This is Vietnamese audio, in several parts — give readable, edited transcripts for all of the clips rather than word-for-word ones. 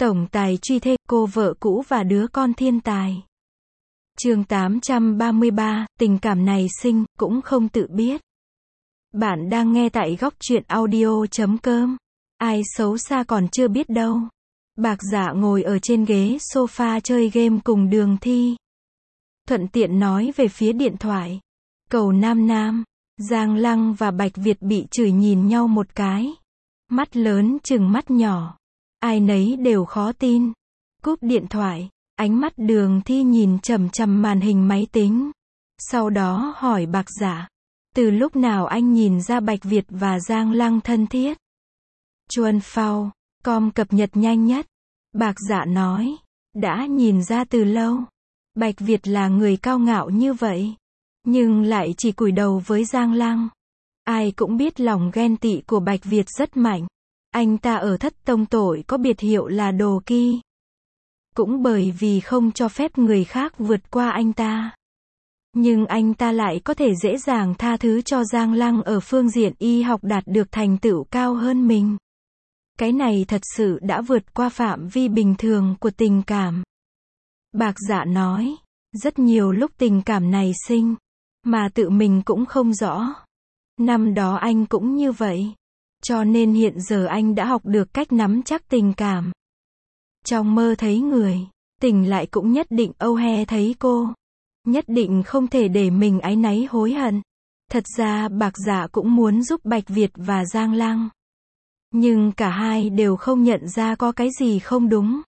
Tổng tài truy thê, cô vợ cũ và đứa con thiên tài. Chương 833, tình cảm này sinh, cũng không tự biết. Bạn đang nghe tại góc truyện audio.com. Ai xấu xa còn chưa biết đâu. Bạc Dạ ngồi ở trên ghế sofa chơi game cùng Đường Thi. Thuận tiện nói về phía điện thoại. Cầu Nam Nam, Giang Lăng và Bạch Việt bị chửi nhìn nhau một cái. Mắt lớn chừng mắt nhỏ. Ai nấy đều khó tin. Cúp điện thoại, ánh mắt Đường Thi nhìn chằm chằm màn hình máy tính. Sau đó hỏi Bạc Dạ, từ lúc nào anh nhìn ra Bạch Việt và Giang Lăng thân thiết? Chuan Phao, com cập nhật nhanh nhất. Bạc Dạ nói, đã nhìn ra từ lâu. Bạch Việt là người cao ngạo như vậy, nhưng lại chỉ cúi đầu với Giang Lăng. Ai cũng biết lòng ghen tị của Bạch Việt rất mạnh. Anh ta ở Thất Tông Tội có biệt hiệu là Đồ Ki. Cũng bởi vì không cho phép người khác vượt qua anh ta. Nhưng anh ta lại có thể dễ dàng tha thứ cho Giang Lăng ở phương diện y học đạt được thành tựu cao hơn mình. Cái này thật sự đã vượt qua phạm vi bình thường của tình cảm. Bạc Dạ nói, rất nhiều lúc tình cảm này sinh, mà tự mình cũng không rõ. Năm đó anh cũng như vậy. Cho nên hiện giờ anh đã học được cách nắm chắc tình cảm. Trong mơ thấy người, tỉnh lại cũng nhất định âu he thấy cô. Nhất định không thể để mình áy náy hối hận. Thật ra Bạc Dạ cũng muốn giúp Bạch Việt và Giang Lăng. Nhưng cả hai đều không nhận ra có cái gì không đúng.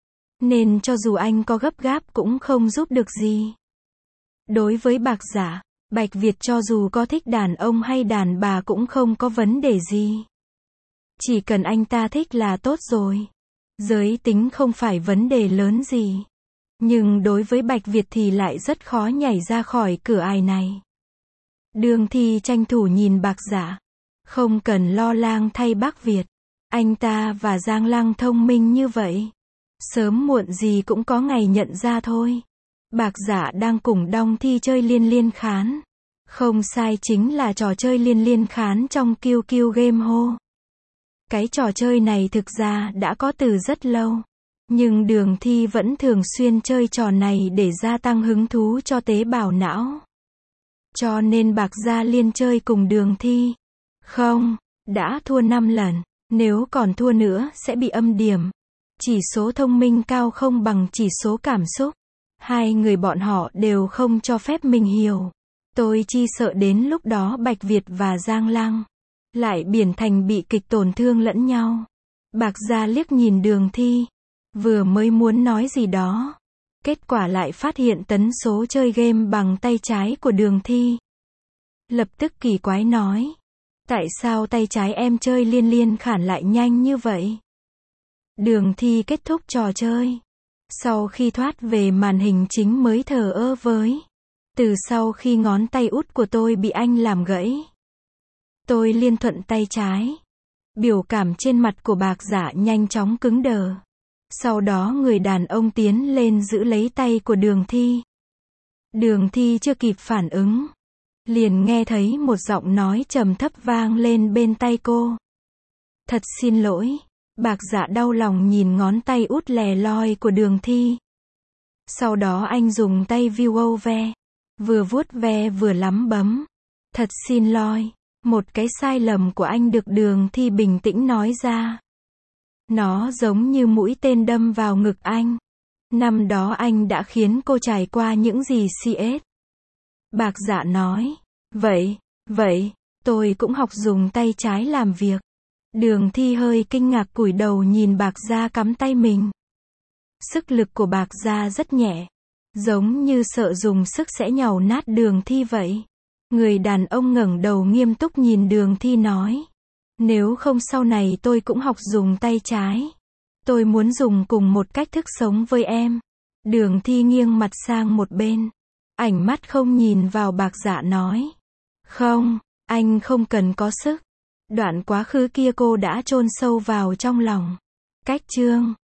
Nên cho dù anh có gấp gáp cũng không giúp được gì. Đối với Bạc Dạ, Bạch Việt cho dù có thích đàn ông hay đàn bà cũng không có vấn đề gì. Chỉ cần anh ta thích là tốt rồi. Giới tính không phải vấn đề lớn gì. Nhưng đối với Bạch Việt thì lại rất khó nhảy ra khỏi cửa ải này. Đường Thi tranh thủ nhìn Bạc Dạ. Không cần lo lang thay bác Việt. Anh ta và Giang Lăng thông minh như vậy. Sớm muộn gì cũng có ngày nhận ra thôi. Bạc Dạ đang cùng Đong Thi chơi liên liên khán. Không sai, chính là trò chơi liên liên khán trong QQ Game Ho. Cái trò chơi này thực ra đã có từ rất lâu. Nhưng Đường Thi vẫn thường xuyên chơi trò này để gia tăng hứng thú cho tế bào não. Cho nên Bạc Dạ liên chơi cùng Đường Thi. Không, đã thua 5 lần. Nếu còn thua nữa sẽ bị âm điểm. Chỉ số thông minh cao không bằng chỉ số cảm xúc. Hai người bọn họ đều không cho phép mình hiểu. Tôi chỉ sợ đến lúc đó Bạch Việt và Giang Lăng lại biến thành bị kịch tổn thương lẫn nhau. Bạc Dạ liếc nhìn Đường Thi. Vừa mới muốn nói gì đó. Kết quả lại phát hiện tấn số chơi game bằng tay trái của Đường Thi. Lập tức kỳ quái nói. Tại sao tay trái em chơi liên liên khản lại nhanh như vậy? Đường Thi kết thúc trò chơi. Sau khi thoát về màn hình chính mới thờ ơ với. Từ sau khi ngón tay út của tôi bị anh làm gãy. Tôi liên thuận tay trái. Biểu cảm trên mặt của Bạc Dạ nhanh chóng cứng đờ. Sau đó người đàn ông tiến lên giữ lấy tay của Đường Thi. Đường Thi chưa kịp phản ứng. Liền nghe thấy một giọng nói trầm thấp vang lên bên tay cô. Thật xin lỗi. Bạc Dạ đau lòng nhìn ngón tay út lè loi của Đường Thi. Sau đó anh dùng tay vuốt ve. Vừa vuốt ve vừa lắm bấm. Thật xin lỗi. Một cái sai lầm của anh được Đường Thi bình tĩnh nói ra. Nó giống như mũi tên đâm vào ngực anh. Năm đó anh đã khiến cô trải qua những gì CS. Bạc Dạ nói. Vậy, tôi cũng học dùng tay trái làm việc. Đường Thi hơi kinh ngạc cúi đầu nhìn Bạc Dạ cắm tay mình. Sức lực của Bạc Dạ rất nhẹ. Giống như sợ dùng sức sẽ nhàu nát Đường Thi vậy. Người đàn ông ngẩng đầu nghiêm túc nhìn Đường Thi nói. Nếu không sau này tôi cũng học dùng tay trái. Tôi muốn dùng cùng một cách thức sống với em. Đường Thi nghiêng mặt sang một bên. Ánh mắt không nhìn vào Bạc Dạ nói. Không, anh không cần có sức. Đoạn quá khứ kia cô đã chôn sâu vào trong lòng. Cách chương